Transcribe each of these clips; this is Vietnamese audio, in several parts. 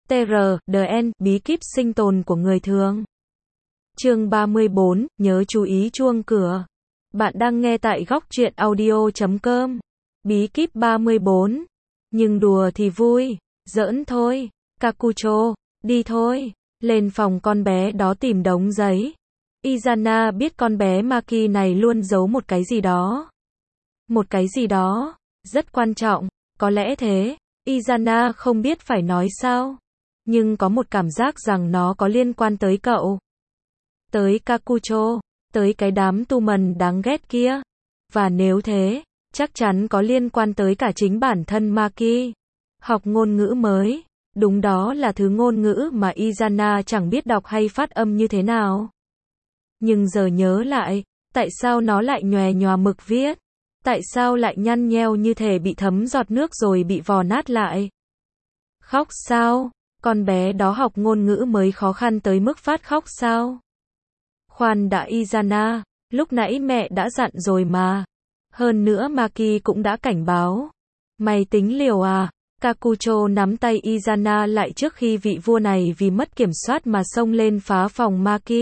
TRDN, bí kíp sinh tồn của người thường. Chương 34, nhớ chú ý chuông cửa. Bạn đang nghe tại góc truyện audio.com. Bí kíp 34. Nhưng đùa thì vui, giỡn thôi. Kakucho, đi thôi. Lên phòng con bé đó tìm đống giấy. Izana biết con bé Maki này luôn giấu một cái gì đó. Một cái gì đó, rất quan trọng, có lẽ thế. Izana không biết phải nói sao. Nhưng có một cảm giác rằng nó có liên quan tới cậu. Tới Kakucho, tới cái đám tu mần đáng ghét kia. Và nếu thế, chắc chắn có liên quan tới cả chính bản thân Maki. Học ngôn ngữ mới, đúng đó là thứ ngôn ngữ mà Izana chẳng biết đọc hay phát âm như thế nào. Nhưng giờ nhớ lại, tại sao nó lại nhòe nhòa mực viết? Tại sao lại nhăn nheo như thể bị thấm giọt nước rồi bị vò nát lại? Khóc sao? Con bé đó học ngôn ngữ mới khó khăn tới mức phát khóc sao? Khoan đã Izana, lúc nãy mẹ đã dặn rồi mà. Hơn nữa Maki cũng đã cảnh báo. Mày tính liều à? Kakucho nắm tay Izana lại trước khi vị vua này vì mất kiểm soát mà xông lên phá phòng Maki.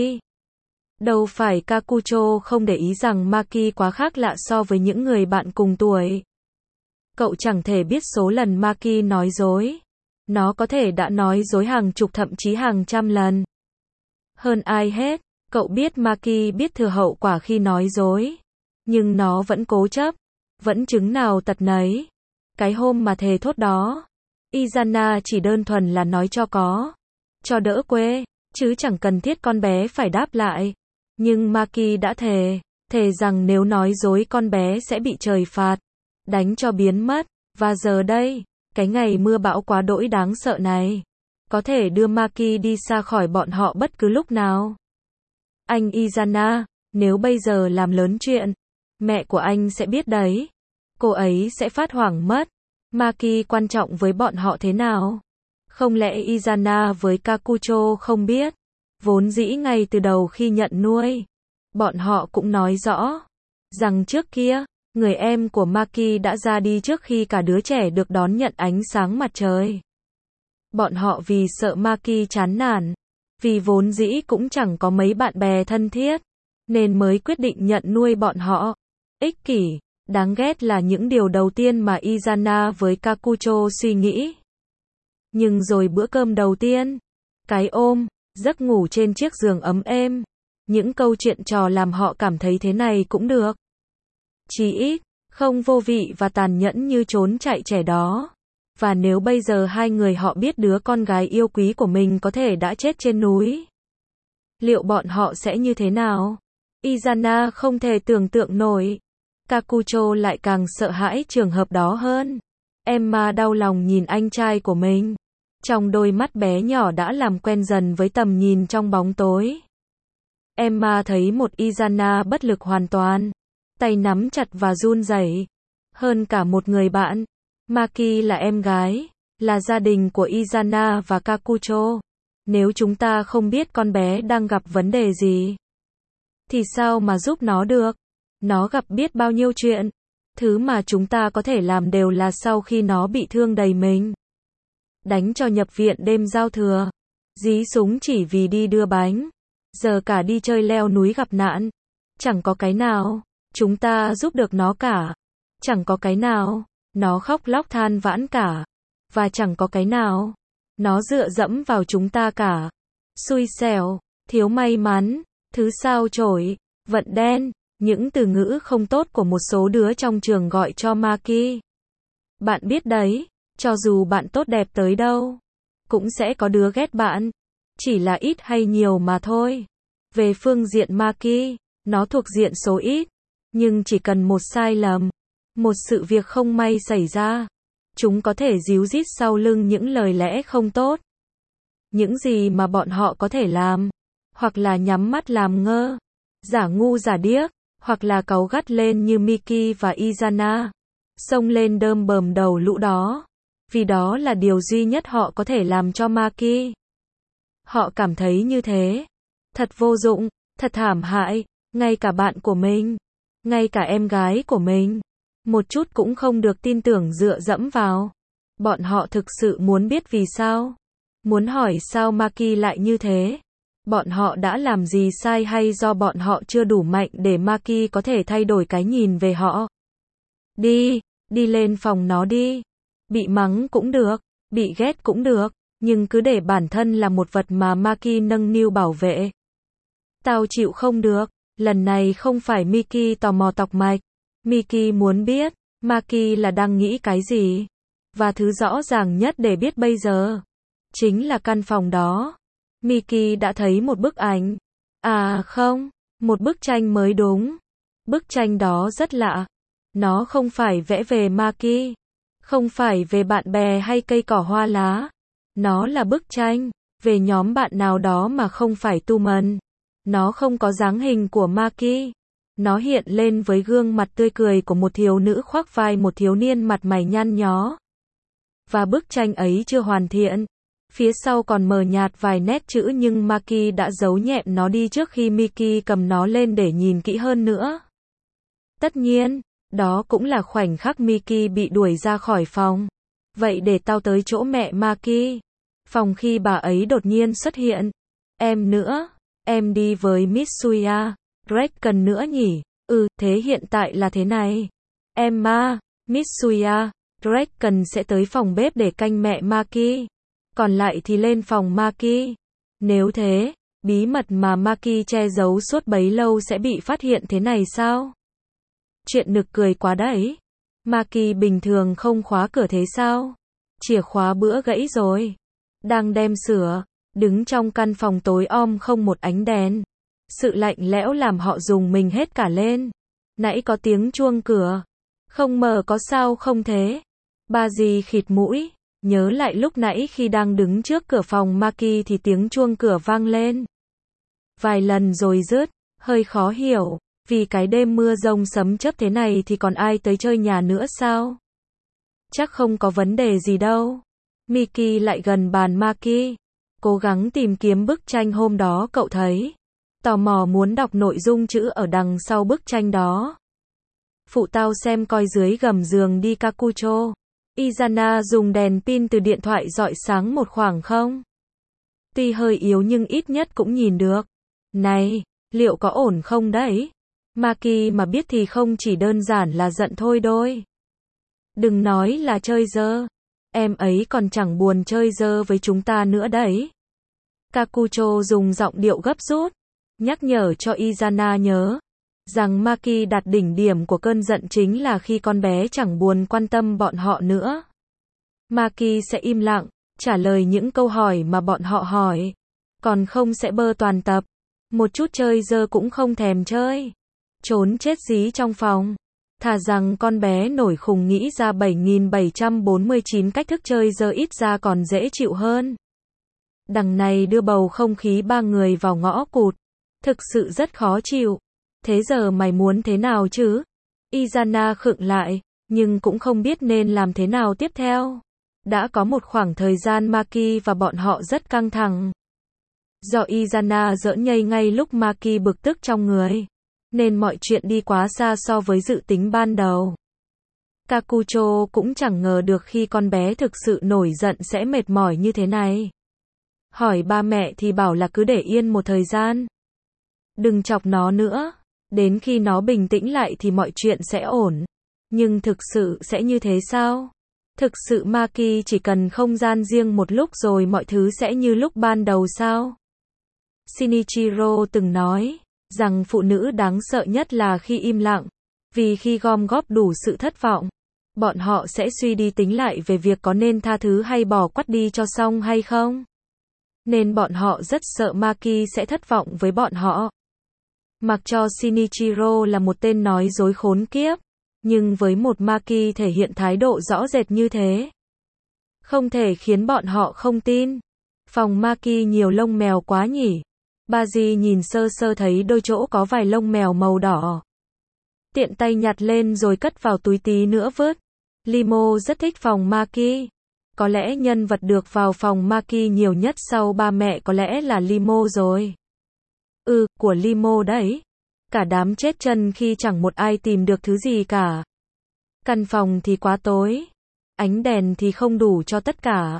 Đâu phải Kakucho không để ý rằng Maki quá khác lạ so với những người bạn cùng tuổi. Cậu chẳng thể biết số lần Maki nói dối. Nó có thể đã nói dối hàng chục thậm chí hàng trăm lần. Hơn ai hết, cậu biết Maki biết thừa hậu quả khi nói dối. Nhưng nó vẫn cố chấp. Vẫn chứng nào tật nấy. Cái hôm mà thề thốt đó, Izana chỉ đơn thuần là nói cho có. Cho đỡ quê, chứ chẳng cần thiết con bé phải đáp lại. Nhưng Maki đã thề rằng nếu nói dối con bé sẽ bị trời phạt, đánh cho biến mất. Và giờ đây, cái ngày mưa bão quá đỗi đáng sợ này, có thể đưa Maki đi xa khỏi bọn họ bất cứ lúc nào. Anh Izana, nếu bây giờ làm lớn chuyện, mẹ của anh sẽ biết đấy. Cô ấy sẽ phát hoảng mất. Maki quan trọng với bọn họ thế nào? Không lẽ Izana với Kakucho không biết? Vốn dĩ ngay từ đầu khi nhận nuôi, bọn họ cũng nói rõ rằng trước kia, người em của Maki đã ra đi trước khi cả đứa trẻ được đón nhận ánh sáng mặt trời. Bọn họ vì sợ Maki chán nản, vì vốn dĩ cũng chẳng có mấy bạn bè thân thiết, nên mới quyết định nhận nuôi bọn họ. Ích kỷ, đáng ghét là những điều đầu tiên mà Izana với Kakucho suy nghĩ. Nhưng rồi bữa cơm đầu tiên, cái ôm, giấc ngủ trên chiếc giường ấm êm, những câu chuyện trò làm họ cảm thấy thế này cũng được. Chí ít, không vô vị và tàn nhẫn như trốn chạy trẻ đó. Và nếu bây giờ hai người họ biết đứa con gái yêu quý của mình có thể đã chết trên núi, liệu bọn họ sẽ như thế nào? Izana không thể tưởng tượng nổi. Kakucho lại càng sợ hãi trường hợp đó hơn. Emma đau lòng nhìn anh trai của mình. Trong đôi mắt bé nhỏ đã làm quen dần với tầm nhìn trong bóng tối. Emma thấy một Izana bất lực hoàn toàn. Tay nắm chặt và run rẩy. Hơn cả một người bạn. Maki là em gái. Là gia đình của Izana và Kakucho. Nếu chúng ta không biết con bé đang gặp vấn đề gì, thì sao mà giúp nó được? Nó gặp biết bao nhiêu chuyện. Thứ mà chúng ta có thể làm đều là sau khi nó bị thương đầy mình. Đánh cho nhập viện đêm giao thừa. Dí súng chỉ vì đi đưa bánh. Giờ cả đi chơi leo núi gặp nạn. Chẳng có cái nào chúng ta giúp được nó cả. Chẳng có cái nào nó khóc lóc than vãn cả. Và chẳng có cái nào nó dựa dẫm vào chúng ta cả. Xui xẻo, thiếu may mắn, thứ sao chổi, vận đen, những từ ngữ không tốt của một số đứa trong trường gọi cho Maki. Bạn biết đấy, cho dù bạn tốt đẹp tới đâu, cũng sẽ có đứa ghét bạn. Chỉ là ít hay nhiều mà thôi. Về phương diện Maki, nó thuộc diện số ít. Nhưng chỉ cần một sai lầm, một sự việc không may xảy ra, chúng có thể díu dít sau lưng những lời lẽ không tốt. Những gì mà bọn họ có thể làm, hoặc là nhắm mắt làm ngơ, giả ngu giả điếc, hoặc là cáu gắt lên như Miki và Izana, xông lên đơm bờm đầu lũ đó. Vì đó là điều duy nhất họ có thể làm cho Maki. Họ cảm thấy như thế. Thật vô dụng, thật thảm hại, ngay cả bạn của mình, ngay cả em gái của mình, một chút cũng không được tin tưởng dựa dẫm vào. Bọn họ thực sự muốn biết vì sao. Muốn hỏi sao Maki lại như thế? Bọn họ đã làm gì sai hay do bọn họ chưa đủ mạnh để Maki có thể thay đổi cái nhìn về họ? Đi lên phòng nó đi. Bị mắng cũng được, bị ghét cũng được, nhưng cứ để bản thân là một vật mà Maki nâng niu bảo vệ. Tao chịu không được, lần này không phải Miki tò mò tọc mạch. Miki muốn biết, Maki là đang nghĩ cái gì? Và thứ rõ ràng nhất để biết bây giờ, chính là căn phòng đó. Miki đã thấy một bức ảnh. À không, một bức tranh mới đúng. Bức tranh đó rất lạ. Nó không phải vẽ về Maki, không phải về bạn bè hay cây cỏ hoa lá. Nó là bức tranh về nhóm bạn nào đó mà không phải Tumen. Nó không có dáng hình của Maki. Nó hiện lên với gương mặt tươi cười của một thiếu nữ khoác vai một thiếu niên mặt mày nhăn nhó. Và bức tranh ấy chưa hoàn thiện. Phía sau còn mờ nhạt vài nét chữ nhưng Maki đã giấu nhẹm nó đi trước khi Miki cầm nó lên để nhìn kỹ hơn nữa. Tất nhiên, đó cũng là khoảnh khắc Miki bị đuổi ra khỏi phòng. Vậy để tao tới chỗ mẹ Maki. Phòng khi bà ấy đột nhiên xuất hiện. Em nữa, em đi với Mitsuya. Greg cần nữa nhỉ? Thế hiện tại là thế này. Emma, Mitsuya, Greg cần sẽ tới phòng bếp để canh mẹ Maki. Còn lại thì lên phòng Maki. Nếu thế, bí mật mà Maki che giấu suốt bấy lâu sẽ bị phát hiện thế này sao? Chuyện nực cười quá đấy. Maki bình thường không khóa cửa thế sao? Chìa khóa bữa gãy rồi. Đang đem sửa, đứng trong căn phòng tối om không một ánh đèn. Sự lạnh lẽo làm họ rùng mình hết cả lên. Nãy có tiếng chuông cửa. Không mở có sao không thế? Ba dì khịt mũi. Nhớ lại lúc nãy khi đang đứng trước cửa phòng Maki thì tiếng chuông cửa vang lên. Vài lần rồi dứt, hơi khó hiểu. Vì cái đêm mưa rông sấm chớp thế này thì còn ai tới chơi nhà nữa sao? Chắc không có vấn đề gì đâu. Miki lại gần bàn Maki. Cố gắng tìm kiếm bức tranh hôm đó cậu thấy. Tò mò muốn đọc nội dung chữ ở đằng sau bức tranh đó. Phụ tao xem coi dưới gầm giường đi Kakucho. Izana dùng đèn pin từ điện thoại rọi sáng một khoảng không? Tuy hơi yếu nhưng ít nhất cũng nhìn được. Này, liệu có ổn không đấy? Maki mà biết thì không chỉ đơn giản là giận thôi đôi. Đừng nói là chơi dơ. Em ấy còn chẳng buồn chơi dơ với chúng ta nữa đấy. Kakucho dùng giọng điệu gấp rút, nhắc nhở cho Izana nhớ rằng Maki đạt đỉnh điểm của cơn giận chính là khi con bé chẳng buồn quan tâm bọn họ nữa. Maki sẽ im lặng, trả lời những câu hỏi mà bọn họ hỏi. Còn không sẽ bơ toàn tập. Một chút chơi dơ cũng không thèm chơi. Trốn chết dí trong phòng. Thà rằng con bé nổi khùng nghĩ ra 7.749 cách thức chơi dơ ít ra còn dễ chịu hơn. Đằng này đưa bầu không khí ba người vào ngõ cụt. Thực sự rất khó chịu. Thế giờ mày muốn thế nào chứ? Izana khựng lại, nhưng cũng không biết nên làm thế nào tiếp theo. Đã có một khoảng thời gian Maki và bọn họ rất căng thẳng. Do Izana giỡn nhây ngay lúc Maki bực tức trong người, nên mọi chuyện đi quá xa so với dự tính ban đầu. Kakucho cũng chẳng ngờ được khi con bé thực sự nổi giận sẽ mệt mỏi như thế này. Hỏi ba mẹ thì bảo là cứ để yên một thời gian. Đừng chọc nó nữa. Đến khi nó bình tĩnh lại thì mọi chuyện sẽ ổn. Nhưng thực sự sẽ như thế sao? Thực sự Maki chỉ cần không gian riêng một lúc rồi mọi thứ sẽ như lúc ban đầu sao? Shinichiro từng nói rằng phụ nữ đáng sợ nhất là khi im lặng. Vì khi gom góp đủ sự thất vọng, bọn họ sẽ suy đi tính lại về việc có nên tha thứ hay bỏ quắt đi cho xong hay không. Nên bọn họ rất sợ Maki sẽ thất vọng với bọn họ. Mặc cho Shinichiro là một tên nói dối khốn kiếp, nhưng với một Maki thể hiện thái độ rõ rệt như thế, không thể khiến bọn họ không tin. Phòng Maki nhiều lông mèo quá nhỉ? Baji nhìn sơ sơ thấy đôi chỗ có vài lông mèo màu đỏ. Tiện tay nhặt lên rồi cất vào túi tí nữa vứt. Limo rất thích phòng Maki. Có lẽ nhân vật được vào phòng Maki nhiều nhất sau ba mẹ có lẽ là Limo rồi. Của Limo đấy. Cả đám chết chân khi chẳng một ai tìm được thứ gì cả. Căn phòng thì quá tối. Ánh đèn thì không đủ cho tất cả.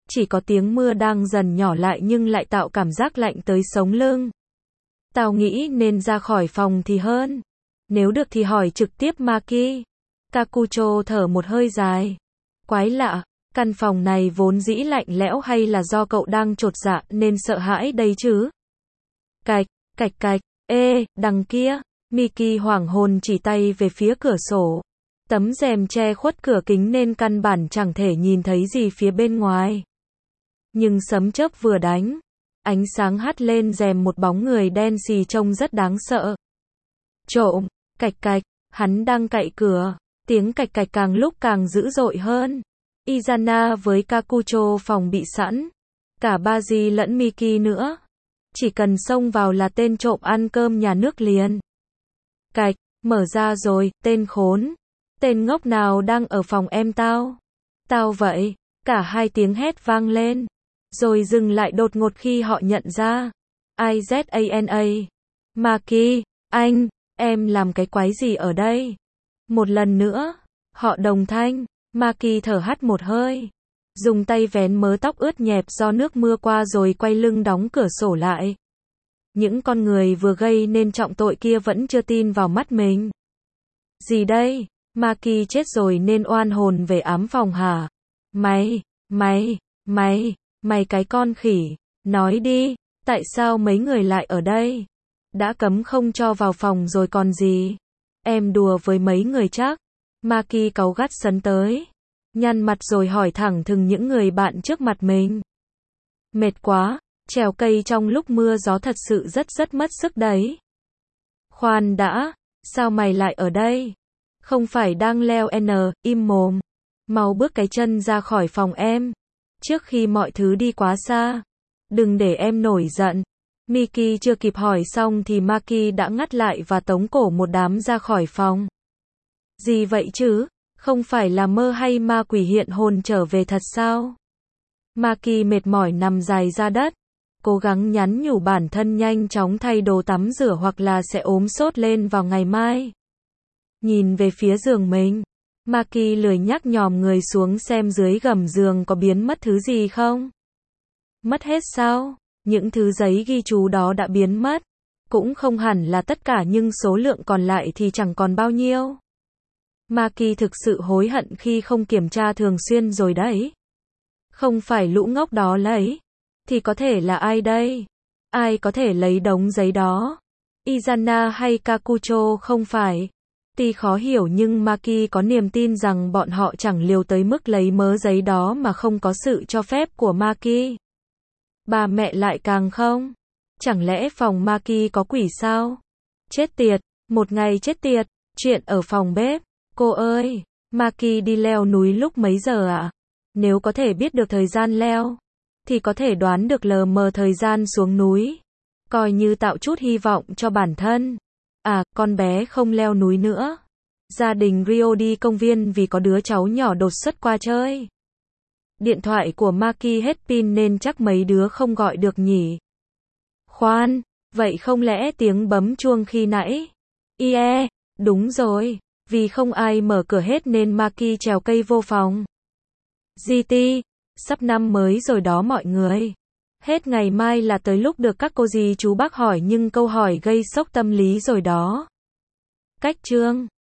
chỉ có tiếng mưa đang dần nhỏ lại nhưng lại tạo cảm giác lạnh tới sống lưng. Tao nghĩ nên ra khỏi phòng thì hơn. Nếu được thì hỏi trực tiếp Maki. Kakucho thở một hơi dài. Quái lạ, căn phòng này vốn dĩ lạnh lẽo hay là do cậu đang chột dạ nên sợ hãi đây chứ? Cạch, cạch cạch, ê, đằng kia. Miki hoảng hồn chỉ tay về phía cửa sổ. Tấm rèm che khuất cửa kính nên căn bản chẳng thể nhìn thấy gì phía bên ngoài. Nhưng sấm chớp vừa đánh, ánh sáng hắt lên rèm một bóng người đen xì trông rất đáng sợ. Trộm, cạch cạch, hắn đang cậy cửa, tiếng cạch cạch càng lúc càng dữ dội hơn. Izana với Kakucho phòng bị sẵn, cả Baji lẫn Miki nữa. Chỉ cần xông vào là tên trộm ăn cơm nhà nước liền. Cạch, mở ra rồi, tên khốn. Tên ngốc nào đang ở phòng em tao? Tao vậy. Cả hai tiếng hét vang lên. Rồi dừng lại đột ngột khi họ nhận ra. Izana. Maki, anh, em làm cái quái gì ở đây? Một lần nữa, họ đồng thanh. Maki thở hắt một hơi. Dùng tay vén mớ tóc ướt nhẹp do nước mưa qua rồi quay lưng đóng cửa sổ lại. Những con người vừa gây nên trọng tội kia vẫn chưa tin vào mắt mình. Gì đây? Maki chết rồi nên oan hồn về ám phòng hả? Mày cái con khỉ. Nói đi, tại sao mấy người lại ở đây? Đã cấm không cho vào phòng rồi còn gì? Em đùa với mấy người chắc? Maki cáu gắt sấn tới. Nhăn mặt rồi hỏi thẳng thừng những người bạn trước mặt mình. Mệt quá, trèo cây trong lúc mưa gió thật sự rất mất sức đấy. Khoan đã, sao mày lại ở đây? Không phải đang leo im mồm. Mau bước cái chân ra khỏi phòng em. Trước khi mọi thứ đi quá xa. Đừng để em nổi giận. Miki chưa kịp hỏi xong thì Maki đã ngắt lại và tống cổ một đám ra khỏi phòng. Gì vậy chứ? Không phải là mơ hay ma quỷ hiện hồn trở về thật sao? Maki mệt mỏi nằm dài ra đất. Cố gắng nhắn nhủ bản thân nhanh chóng thay đồ tắm rửa hoặc là sẽ ốm sốt lên vào ngày mai. Nhìn về phía giường mình. Maki lười nhác nhòm người xuống xem dưới gầm giường có biến mất thứ gì không. Mất hết sao? Những thứ giấy ghi chú đó đã biến mất. Cũng không hẳn là tất cả nhưng số lượng còn lại thì chẳng còn bao nhiêu. Maki thực sự hối hận khi không kiểm tra thường xuyên rồi đấy. Không phải lũ ngốc đó lấy. Thì có thể là ai đây? Ai có thể lấy đống giấy đó? Izana hay Kakucho không phải. Tuy khó hiểu nhưng Maki có niềm tin rằng bọn họ chẳng liều tới mức lấy mớ giấy đó mà không có sự cho phép của Maki. Bà mẹ lại càng không. Chẳng lẽ phòng Maki có quỷ sao? Chết tiệt, một ngày chết tiệt. Chuyện ở phòng bếp. Cô ơi, Maki đi leo núi lúc mấy giờ ạ? Nếu có thể biết được thời gian leo, thì có thể đoán được lờ mờ thời gian xuống núi. Coi như tạo chút hy vọng cho bản thân. À, con bé không leo núi nữa. Gia đình Rio đi công viên vì có đứa cháu nhỏ đột xuất qua chơi. Điện thoại của Maki hết pin nên chắc mấy đứa không gọi được nhỉ. Khoan, vậy không lẽ tiếng bấm chuông khi nãy? Đúng rồi, vì không ai mở cửa hết nên Maki trèo cây vô phòng. GT, sắp năm mới rồi đó mọi người. Hết ngày mai là tới lúc được các cô dì chú bác hỏi nhưng câu hỏi gây sốc tâm lý rồi đó. Cách chương